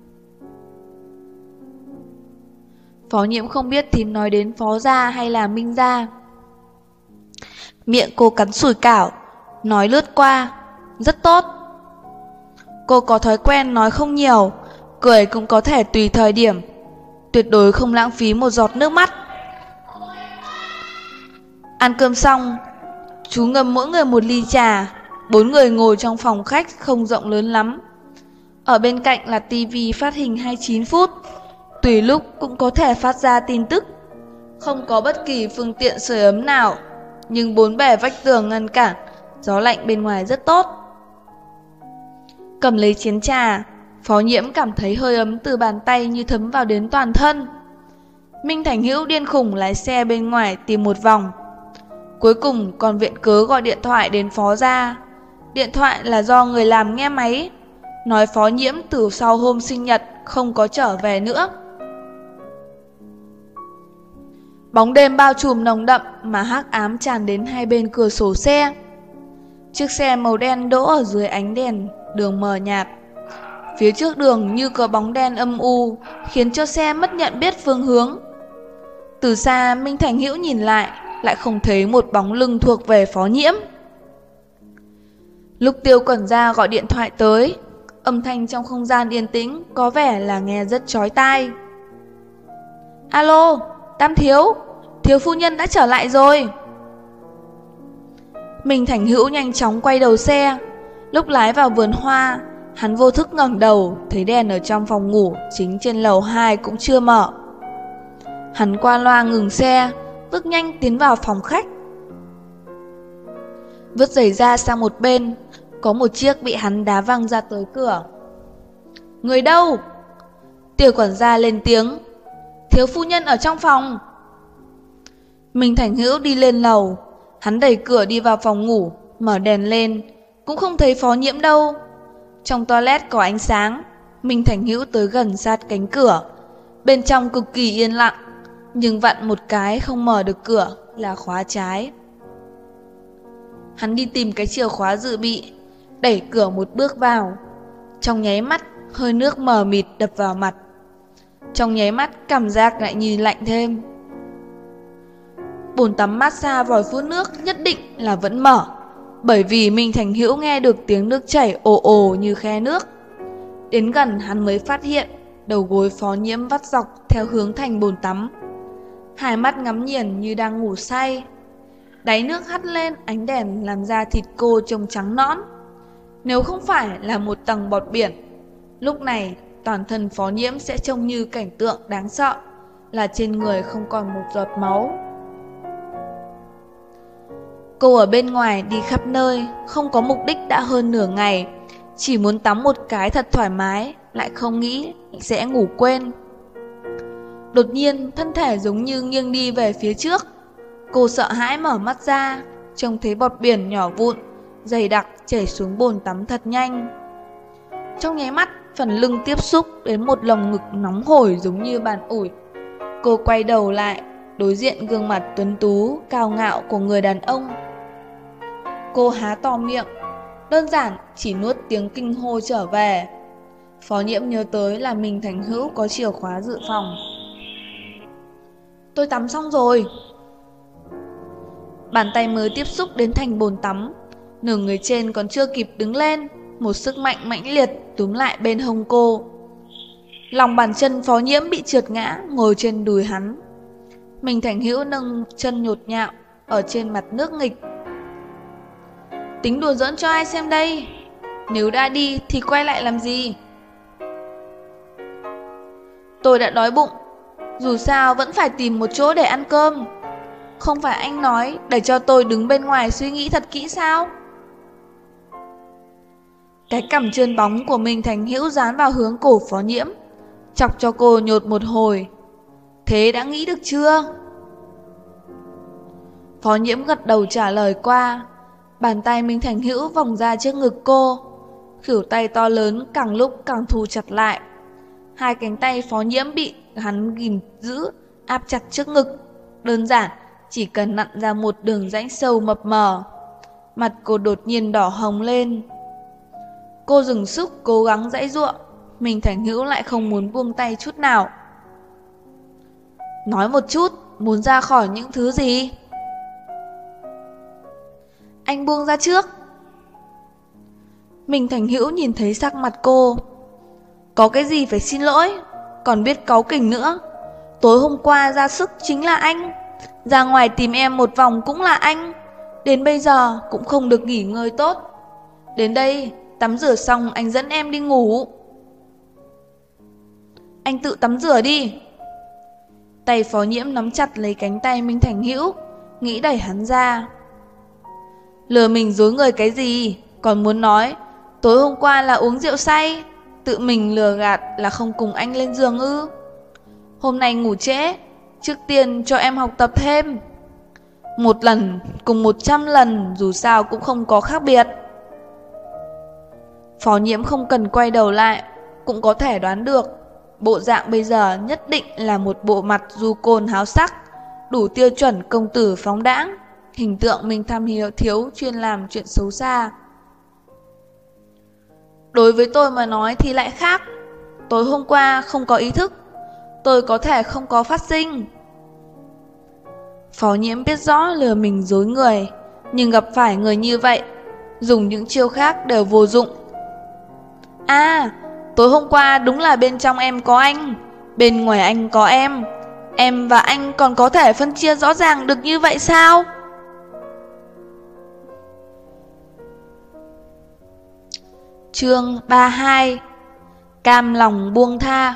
Phó Nhiễm không biết thím nói đến Phó gia hay là Minh gia. Miệng cô cắn sủi cảo, nói lướt qua. Rất tốt. Cô có thói quen nói không nhiều, cười cũng có thể tùy thời điểm, tuyệt đối không lãng phí một giọt nước mắt. Ăn cơm xong, chú ngâm mỗi người một ly trà. 4 người ngồi trong phòng khách không rộng lớn lắm. Ở bên cạnh là tivi phát hình 29 phút, tùy lúc cũng có thể phát ra tin tức. Không có bất kỳ phương tiện sưởi ấm nào, nhưng 4 bề vách tường ngăn cản, gió lạnh bên ngoài rất tốt. Cầm lấy chén trà, Phó Nhiễm cảm thấy hơi ấm từ bàn tay như thấm vào đến toàn thân. Minh Thành Hữu điên khùng lái xe bên ngoài tìm một vòng. Cuối cùng còn viện cớ gọi điện thoại đến Phó gia. Điện thoại là do người làm nghe máy, nói Phó Nhiễm từ sau hôm sinh nhật không có trở về nữa. Bóng đêm bao trùm nồng đậm mà hắc ám tràn đến hai bên cửa sổ xe. Chiếc xe màu đen đỗ ở dưới ánh đèn đường mờ nhạt. Phía trước đường như có bóng đen âm u, khiến cho xe mất nhận biết phương hướng. Từ xa Minh Thành Hữu nhìn lại không thấy một bóng lưng thuộc về Phó Nhiễm. Lúc Tiêu Quẩn Gia gọi điện thoại tới, âm thanh trong không gian yên tĩnh có vẻ là nghe rất chói tai. Alo, Tam Thiếu, thiếu phu nhân đã trở lại rồi. Minh Thành Hữu nhanh chóng quay đầu xe. Lúc lái vào vườn hoa, hắn vô thức ngẩng đầu, thấy đèn ở trong phòng ngủ chính trên lầu 2 cũng chưa mở. Hắn qua loa ngừng xe, bước nhanh tiến vào phòng khách. Vứt giày ra sang một bên, có một chiếc bị hắn đá văng ra tới cửa. Người đâu? Tiêu Quản gia lên tiếng. Thiếu phu nhân ở trong phòng. Minh Thành Hữu đi lên lầu. Hắn đẩy cửa đi vào phòng ngủ, mở đèn lên, cũng không thấy Phó Nhiễm đâu. Trong toilet có ánh sáng. Minh Thành Hữu tới gần sát cánh cửa. Bên trong cực kỳ yên lặng, nhưng vặn một cái không mở được cửa, là khóa trái. Hắn đi tìm cái chìa khóa dự bị, đẩy cửa một bước vào. Trong nháy mắt, hơi nước mờ mịt đập vào mặt. Trong nháy mắt, cảm giác lại như lạnh thêm. Bồn tắm massage vòi phun nước nhất định là vẫn mở, bởi vì Minh Thành Hữu nghe được tiếng nước chảy ồ ồ như khe nước. Đến gần hắn mới phát hiện đầu gối Phó Nhiễm vắt dọc theo hướng thành bồn tắm, hai mắt ngắm nghiền như đang ngủ say. Đáy nước hắt lên ánh đèn làm da thịt cô trông trắng nõn. Nếu không phải là một tầng bọt biển, lúc này toàn thân Phó Nhiễm sẽ trông như cảnh tượng đáng sợ, là trên người không còn một giọt máu. Cô ở bên ngoài đi khắp nơi, không có mục đích đã hơn nửa ngày, chỉ muốn tắm một cái thật thoải mái, lại không nghĩ sẽ ngủ quên. Đột nhiên thân thể giống như nghiêng đi về phía trước. Cô sợ hãi mở mắt ra, trông thấy bọt biển nhỏ vụn, dày đặc chảy xuống bồn tắm thật nhanh. Trong nháy mắt, phần lưng tiếp xúc đến một lồng ngực nóng hổi giống như bàn ủi. Cô quay đầu lại, đối diện gương mặt tuấn tú, cao ngạo của người đàn ông. Cô há to miệng, đơn giản chỉ nuốt tiếng kinh hô trở về. Phó Nhiễm nhớ tới là Minh Thành Hữu có chìa khóa dự phòng. Tôi tắm xong rồi. Bàn tay mới tiếp xúc đến thành bồn tắm, nửa người trên còn chưa kịp đứng lên, một sức mạnh mãnh liệt túm lại bên hông cô. Lòng bàn chân Phó Nhiễm bị trượt ngã, ngồi trên đùi hắn. Minh Thành Hữu nâng chân nhột nhạo ở trên mặt nước nghịch. Tính đùa giỡn cho ai xem đây? Nếu đã đi thì quay lại làm gì? Tôi đã đói bụng, dù sao vẫn phải tìm một chỗ để ăn cơm. Không phải anh nói để cho tôi đứng bên ngoài suy nghĩ thật kỹ sao? Cái cằm trơn bóng của Minh Thành Hữu dán vào hướng cổ Phó Nhiễm, chọc cho cô nhột một hồi. Thế đã nghĩ được chưa? Phó Nhiễm gật đầu trả lời qua. Bàn tay Minh Thành Hữu vòng ra trước ngực cô. Khuỷu tay to lớn càng lúc càng thu chặt lại. Hai cánh tay Phó Nhiễm bị hắn ghìm giữ, áp chặt trước ngực. Đơn giản, chỉ cần nặn ra một đường rãnh sâu mập mờ. Mặt cô đột nhiên đỏ hồng lên. Cô dừng sức cố gắng giãy giụa. Minh Thành Hữu lại không muốn buông tay chút nào. Nói một chút, muốn ra khỏi những thứ gì? Anh buông ra trước. Minh Thành Hữu nhìn thấy sắc mặt cô. Có cái gì phải xin lỗi, còn biết cáu kỉnh nữa. Tối hôm qua ra sức chính là anh, ra ngoài tìm em một vòng cũng là anh. Đến bây giờ cũng không được nghỉ ngơi tốt. Đến đây, tắm rửa xong anh dẫn em đi ngủ. Anh tự tắm rửa đi. Tay Phó Nhiễm nắm chặt lấy cánh tay Minh Thành Hữu, nghĩ đẩy hắn ra. Lừa mình dối người cái gì, còn muốn nói tối hôm qua là uống rượu say, tự mình lừa gạt là không cùng anh lên giường ư? Hôm nay ngủ trễ, trước tiên cho em học tập thêm. Một lần cùng 100 lần dù sao cũng không có khác biệt. Phó Nhiễm không cần quay đầu lại, cũng có thể đoán được bộ dạng bây giờ nhất định là một bộ mặt du côn háo sắc, đủ tiêu chuẩn công tử phóng đãng, hình tượng Minh Tham Thiếu chuyên làm chuyện xấu xa. Đối với tôi mà nói thì lại khác. Tối hôm qua không có ý thức, tôi có thể không có phát sinh. Phó Nhiễm biết rõ lừa mình dối người, nhưng gặp phải người như vậy, dùng những chiêu khác đều vô dụng. À, tối hôm qua đúng là bên trong em có anh, bên ngoài anh có em. Em và anh còn có thể phân chia rõ ràng được như vậy sao? Chương 32. Cam lòng buông tha.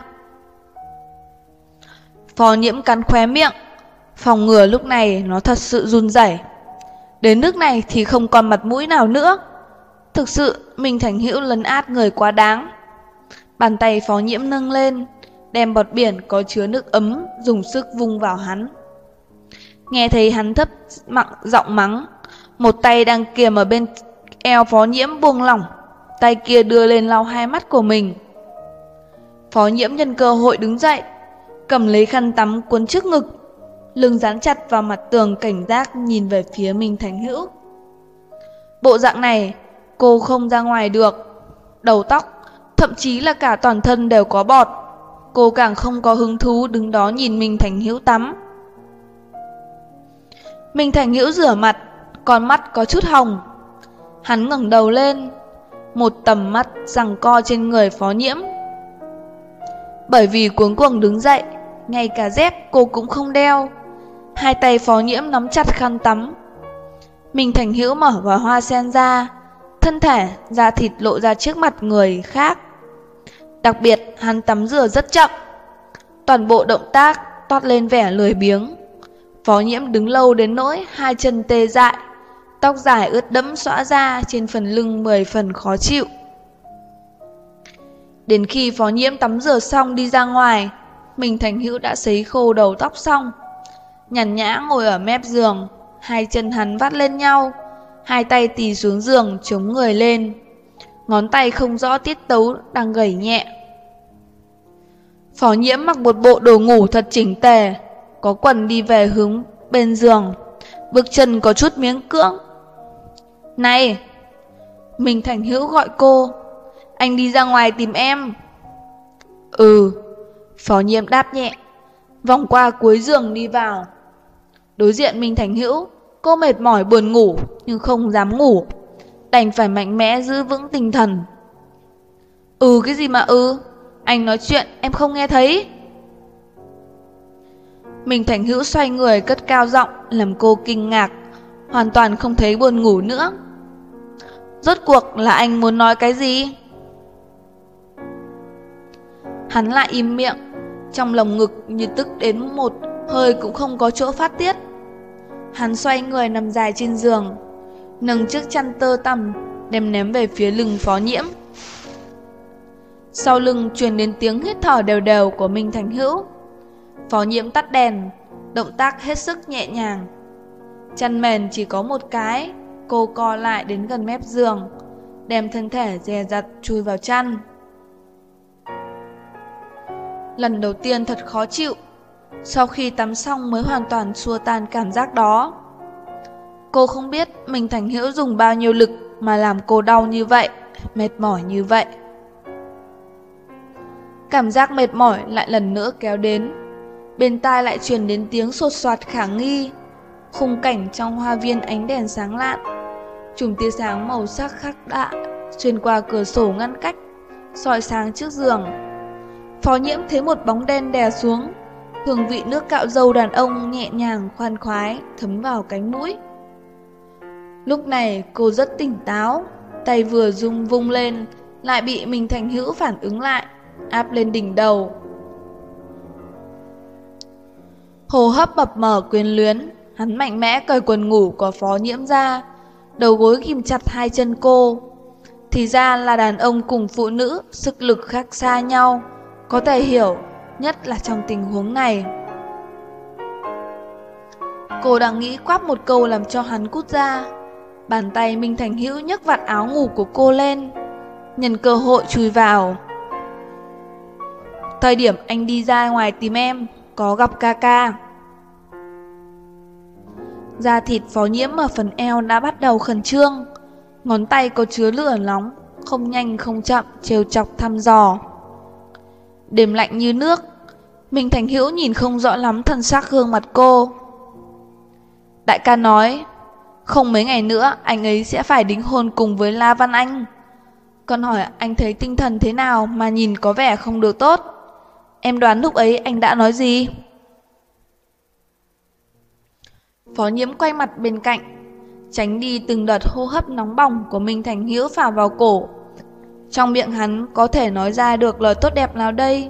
Phó Nhiễm cắn khóe miệng, phòng ngừa lúc này nó thật sự run rẩy. Đến nước này thì không còn mặt mũi nào nữa. Thực sự Minh Thành Hữu lấn át người quá đáng. Bàn tay Phó Nhiễm nâng lên, đem bọt biển có chứa nước ấm dùng sức vung vào hắn. Nghe thấy hắn thấp giọng mắng, một tay đang kiềm ở bên eo Phó Nhiễm buông lỏng, tay kia đưa lên lau hai mắt của mình. Phó Nhiễm nhân cơ hội đứng dậy, cầm lấy khăn tắm cuốn trước ngực, lưng dán chặt vào mặt tường cảnh giác nhìn về phía Minh Thành Hữu. Bộ dạng này cô không ra ngoài được. Đầu tóc, thậm chí là cả toàn thân đều có bọt. Cô càng không có hứng thú đứng đó nhìn Minh Thành Hữu tắm. Minh Thành Hữu rửa mặt, con mắt có chút hồng. Hắn ngẩng đầu lên, một tầm mắt giằng co trên người Phó Nhiễm. Bởi vì cuống cuồng đứng dậy, ngay cả dép cô cũng không đeo. Hai tay Phó Nhiễm nắm chặt khăn tắm. Minh Thành Hữu mở vòi hoa sen ra, thân thể, da thịt lộ ra trước mặt người khác. Đặc biệt hắn tắm rửa rất chậm, toàn bộ động tác toát lên vẻ lười biếng. Phó Nhiễm đứng lâu đến nỗi hai chân tê dại, tóc dài ướt đẫm xõa ra trên phần lưng 10 phần khó chịu. Đến khi Phó Nhiễm tắm rửa xong đi ra ngoài, Minh Thành Hữu đã sấy khô đầu tóc xong, nhàn nhã ngồi ở mép giường, hai chân hắn vắt lên nhau, hai tay tì xuống giường chống người lên, ngón tay không rõ tiết tấu đang gẩy nhẹ. Phó Nhiễm mặc một bộ đồ ngủ thật chỉnh tề, có quần đi về hướng bên giường, bước chân có chút miếng cưỡng. Này! Minh Thành Hữu gọi cô. Anh đi ra ngoài tìm em. Ừ. Phó Nhiễm đáp nhẹ, vòng qua cuối giường đi vào. Đối diện Minh Thành Hữu, cô mệt mỏi buồn ngủ nhưng không dám ngủ, đành phải mạnh mẽ giữ vững tinh thần. Cái gì mà anh nói chuyện em không nghe thấy. Minh Thành Hữu xoay người cất cao giọng làm cô kinh ngạc, hoàn toàn không thấy buồn ngủ nữa. Rốt cuộc là anh muốn nói cái gì? Hắn lại im miệng, trong lồng ngực như tức đến một hơi cũng không có chỗ phát tiết. Hắn xoay người nằm dài trên giường, nâng chiếc chăn tơ tằm đem ném về phía lưng Phó Nhiễm. Sau lưng truyền đến tiếng hít thở đều đều của Minh Thành Hữu. Phó Nhiễm tắt đèn, động tác hết sức nhẹ nhàng. Chăn mền chỉ có một cái. Cô co lại đến gần mép giường, đem thân thể dè dặt chui vào chăn. Lần đầu tiên thật khó chịu. Sau khi tắm xong mới hoàn toàn xua tan cảm giác đó. Cô không biết Minh Thành Hữu dùng bao nhiêu lực mà làm cô đau như vậy, mệt mỏi như vậy. Cảm giác mệt mỏi lại lần nữa kéo đến. Bên tai lại truyền đến tiếng sột soạt khả nghi. Khung cảnh trong hoa viên ánh đèn sáng lạn, chùm tia sáng màu sắc khác lạ xuyên qua cửa sổ ngăn cách, soi sáng trước giường. Phó Nhiễm thấy một bóng đen đè xuống. Hương vị nước cạo râu đàn ông nhẹ nhàng khoan khoái thấm vào cánh mũi. Lúc này cô rất tỉnh táo, tay vừa rung vung lên lại bị Minh Thành Hữu phản ứng lại, áp lên đỉnh đầu. Hô hấp mập mờ quyến luyến, hắn mạnh mẽ cởi quần ngủ của Phó Nhiễm ra, đầu gối ghim chặt hai chân cô. Thì ra là đàn ông cùng phụ nữ sức lực khác xa nhau, có thể hiểu, nhất là trong tình huống này. Cô đang nghĩ quát một câu làm cho hắn cút ra. Bàn tay Minh Thành Hữu nhấc vạt áo ngủ của cô lên, nhân cơ hội chui vào. Thời điểm anh đi ra ngoài tìm em, có gặp ca ca. Da thịt Phó Nhiễm ở phần eo đã bắt đầu khẩn trương, ngón tay có chứa lửa nóng, không nhanh không chậm trêu chọc thăm dò. Đêm lạnh như nước, Minh Thành Hữu nhìn không rõ lắm thân xác gương mặt cô. Đại ca nói, không mấy ngày nữa anh ấy sẽ phải đính hôn cùng với La Văn Anh. Con hỏi anh thấy tinh thần thế nào mà nhìn có vẻ không được tốt. Em đoán lúc ấy anh đã nói gì? Phó Nhiễm quay mặt bên cạnh, tránh đi từng đợt hô hấp nóng bỏng của Minh Thành Hữu phả vào cổ. Trong miệng hắn có thể nói ra được lời tốt đẹp nào đây?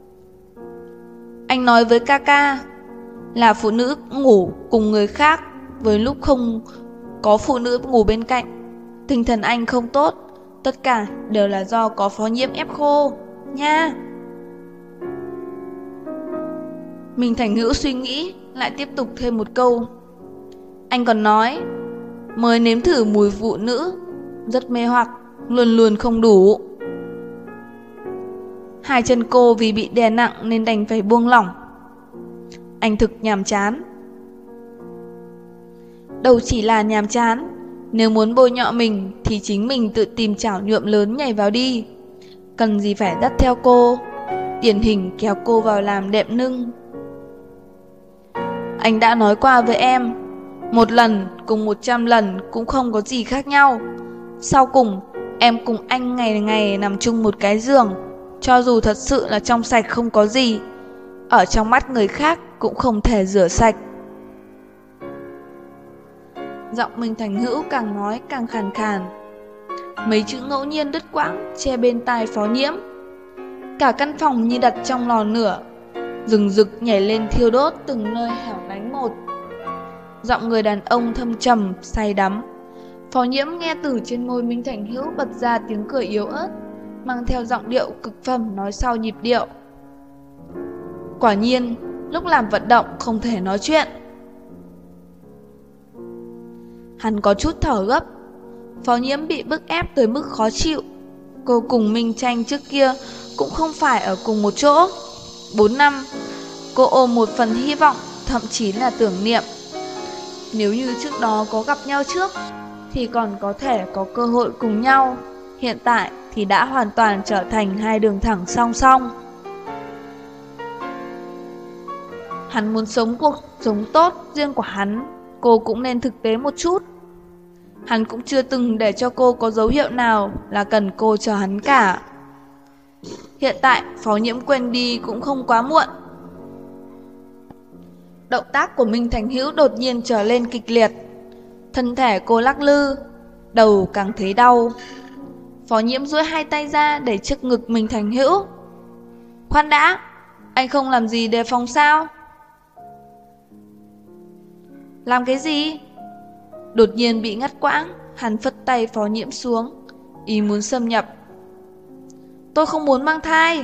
Anh nói với ca ca là phụ nữ ngủ cùng người khác với lúc không có phụ nữ ngủ bên cạnh. Tinh thần anh không tốt, tất cả đều là do có Phó Nhiễm ép khô nha. Minh Thành Hữu suy nghĩ, lại tiếp tục thêm một câu. Anh còn nói, mới nếm thử mùi phụ nữ, rất mê hoặc, luôn luôn không đủ. Hai chân cô vì bị đè nặng nên đành phải buông lỏng. Anh thực nhàm chán. Đâu chỉ là nhàm chán, nếu muốn bôi nhọ mình thì chính mình tự tìm chảo nhuộm lớn nhảy vào đi. Cần gì phải dắt theo cô, điển hình kéo cô vào làm đệm nưng. Anh đã nói qua với em, một lần cùng 100 lần cũng không có gì khác nhau. Sau cùng em cùng anh ngày ngày nằm chung một cái giường, cho dù thật sự là trong sạch không có gì, ở trong mắt người khác cũng không thể rửa sạch. Giọng Minh Thành Hữu càng nói càng khàn khàn, mấy chữ ngẫu nhiên đứt quãng che bên tai Phó Nhiễm. Cả căn phòng như đặt trong lò lửa, rừng rực nhảy lên thiêu đốt từng nơi hẻo lánh một. Giọng người đàn ông thâm trầm, say đắm. Phó Nhiễm nghe từ trên môi Minh Thành Hữu bật ra tiếng cười yếu ớt, mang theo giọng điệu cực phẩm nói sau nhịp điệu. Quả nhiên, lúc làm vận động không thể nói chuyện. Hắn có chút thở gấp. Phó Nhiễm bị bức ép tới mức khó chịu. Cô cùng Minh Tranh trước kia cũng không phải ở cùng một chỗ. 4 năm, cô ôm một phần hy vọng, thậm chí là tưởng niệm. Nếu như trước đó có gặp nhau trước thì còn có thể có cơ hội cùng nhau. Hiện tại thì đã hoàn toàn trở thành hai đường thẳng song song. Hắn muốn sống cuộc sống tốt riêng của hắn, cô cũng nên thực tế một chút. Hắn cũng chưa từng để cho cô có dấu hiệu nào là cần cô chờ hắn cả. Hiện tại Phó Nhiễm quên đi cũng không quá muộn. Động tác của Minh Thành Hữu đột nhiên trở lên kịch liệt. Thân thể cô lắc lư, đầu càng thấy đau. Phó Nhiễm duỗi hai tay ra để trước ngực Minh Thành Hữu. Khoan đã, anh không làm gì đề phòng sao? Làm cái gì? Đột nhiên bị ngắt quãng, hắn phất tay Phó Nhiễm xuống, ý muốn xâm nhập. Tôi không muốn mang thai.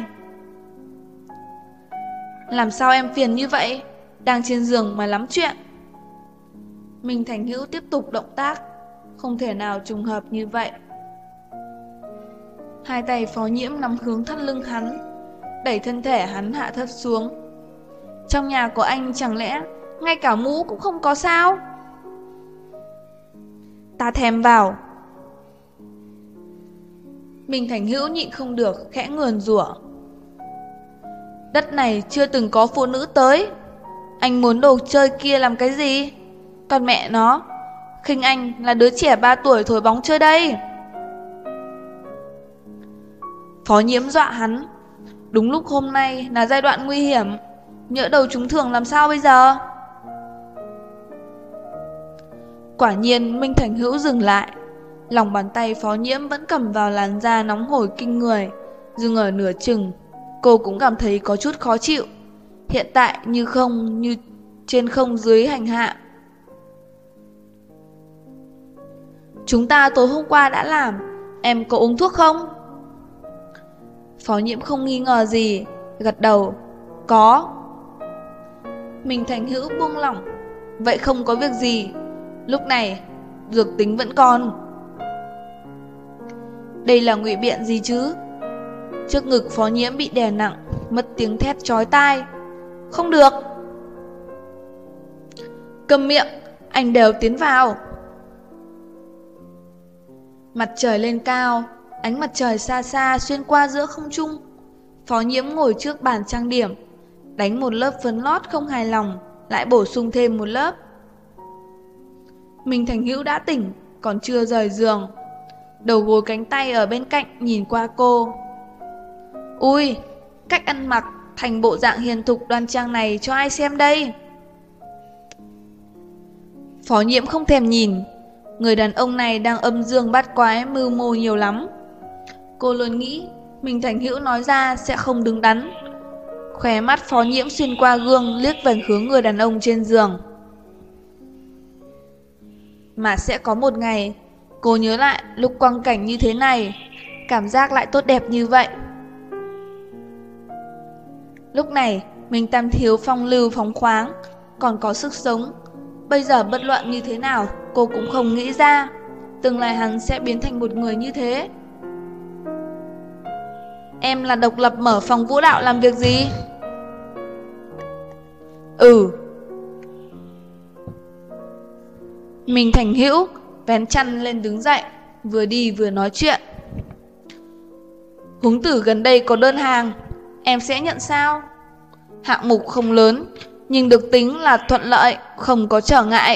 Làm sao em phiền như vậy? Đang trên giường mà lắm chuyện. Minh Thành Hữu tiếp tục động tác. Không thể nào trùng hợp như vậy. Hai tay Phó Nhiễm nắm hướng thắt lưng hắn, đẩy thân thể hắn hạ thấp xuống. Trong nhà của anh chẳng lẽ ngay cả mũ cũng không có sao? Ta thèm vào. Minh Thành Hữu nhịn không được khẽ ngườn rủa. Đất này chưa từng có phụ nữ tới. Anh muốn đồ chơi kia làm cái gì? Còn mẹ nó, khinh anh là đứa trẻ 3 tuổi thổi bóng chơi đây. Phó Nhiễm dọa hắn. Đúng lúc hôm nay là giai đoạn nguy hiểm, nhỡ đầu trúng thưởng làm sao bây giờ? Quả nhiên Minh Thành Hữu dừng lại. Lòng bàn tay Phó Nhiễm vẫn cầm vào làn da nóng hổi kinh người. Dừng ở nửa chừng, cô cũng cảm thấy có chút khó chịu. Hiện tại như trên không dưới hành hạ. Chúng ta tối hôm qua đã làm, em có uống thuốc không? Phó Nhiễm không nghi ngờ gì, gật đầu. Có. Minh Thành Hữu buông lỏng. Vậy không có việc gì. Lúc này dược tính vẫn còn. Đây là ngụy biện gì chứ? Trước ngực Phó Nhiễm bị đè nặng, mất tiếng thét chói tai. Không được. Câm miệng, anh đều tiến vào. Mặt trời lên cao, ánh mặt trời xa xa xuyên qua giữa không trung. Phó Nhiễm ngồi trước bàn trang điểm, đánh một lớp phấn lót không hài lòng, lại bổ sung thêm một lớp. Minh Thành Hữu đã tỉnh, còn chưa rời giường. Đầu gối cánh tay ở bên cạnh nhìn qua cô. Ui, cách ăn mặc thành bộ dạng hiền thục đoan trang này cho ai xem đây? Phó Nhiễm không thèm nhìn. Người đàn ông này đang âm dương bát quái, mưu mô nhiều lắm. Cô luôn nghĩ Minh Thành Hữu nói ra sẽ không đứng đắn. Khóe mắt Phó Nhiễm xuyên qua gương liếc về hướng người đàn ông trên giường. Mà sẽ có một ngày cô nhớ lại lúc quang cảnh như thế này, cảm giác lại tốt đẹp như vậy. Lúc này Minh Tam Thiếu phong lưu phóng khoáng, còn có sức sống. Bây giờ bất luận như thế nào, cô cũng không nghĩ ra tương lai hắn sẽ biến thành một người như thế. Em là độc lập mở phòng vũ đạo làm việc gì? Minh Thành Hữu vén chăn lên đứng dậy, vừa đi vừa nói chuyện. Huống tử gần đây có đơn hàng, em sẽ nhận sao? Hạng mục không lớn, nhưng được tính là thuận lợi, không có trở ngại.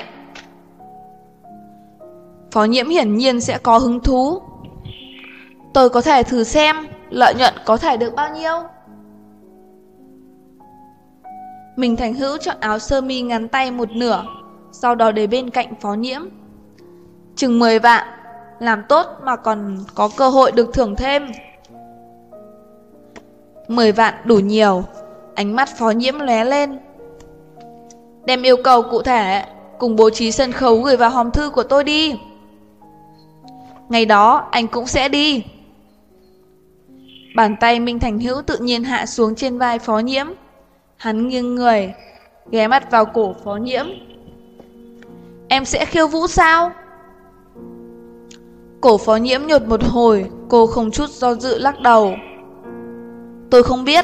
Phó Nhiễm hiển nhiên sẽ có hứng thú. Tôi có thể thử xem lợi nhuận có thể được bao nhiêu. Minh Thành Hữu chọn áo sơ mi ngắn tay một nửa, sau đó để bên cạnh Phó Nhiễm. Chừng 10 vạn, làm tốt mà còn có cơ hội được thưởng thêm. 10 vạn đủ nhiều. Ánh mắt Phó Nhiễm lóe lên. Đem yêu cầu cụ thể cùng bố trí sân khấu gửi vào hòm thư của tôi đi. Ngày đó anh cũng sẽ đi. Bàn tay Minh Thành Hữu tự nhiên hạ xuống trên vai Phó Nhiễm. Hắn nghiêng người, ghé mắt vào cổ Phó Nhiễm. Em sẽ khiêu vũ sao? Cổ Phó Nhiễm nhột một hồi, cô không chút do dự lắc đầu. Tôi không biết.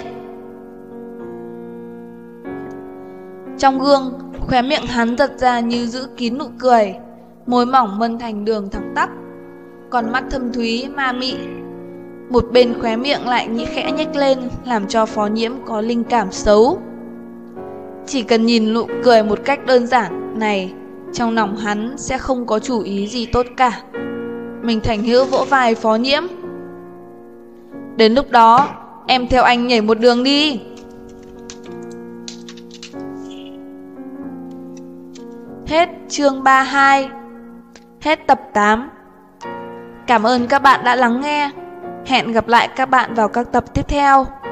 Trong gương, khóe miệng hắn giật ra như giữ kín nụ cười, môi mỏng mân thành đường thẳng tắp, còn mắt thâm thúy ma mị. Một bên khóe miệng lại khẽ nhếch lên, làm cho Phó Nhiễm có linh cảm xấu. Chỉ cần nhìn nụ cười một cách đơn giản này, trong lòng hắn sẽ không có chủ ý gì tốt cả. Minh Thành Hữu vỗ vai Phó Nhiễm. Đến lúc đó, em theo anh nhảy một đường đi. Hết chương 32. Hết tập 8. Cảm ơn các bạn đã lắng nghe. Hẹn gặp lại các bạn vào các tập tiếp theo.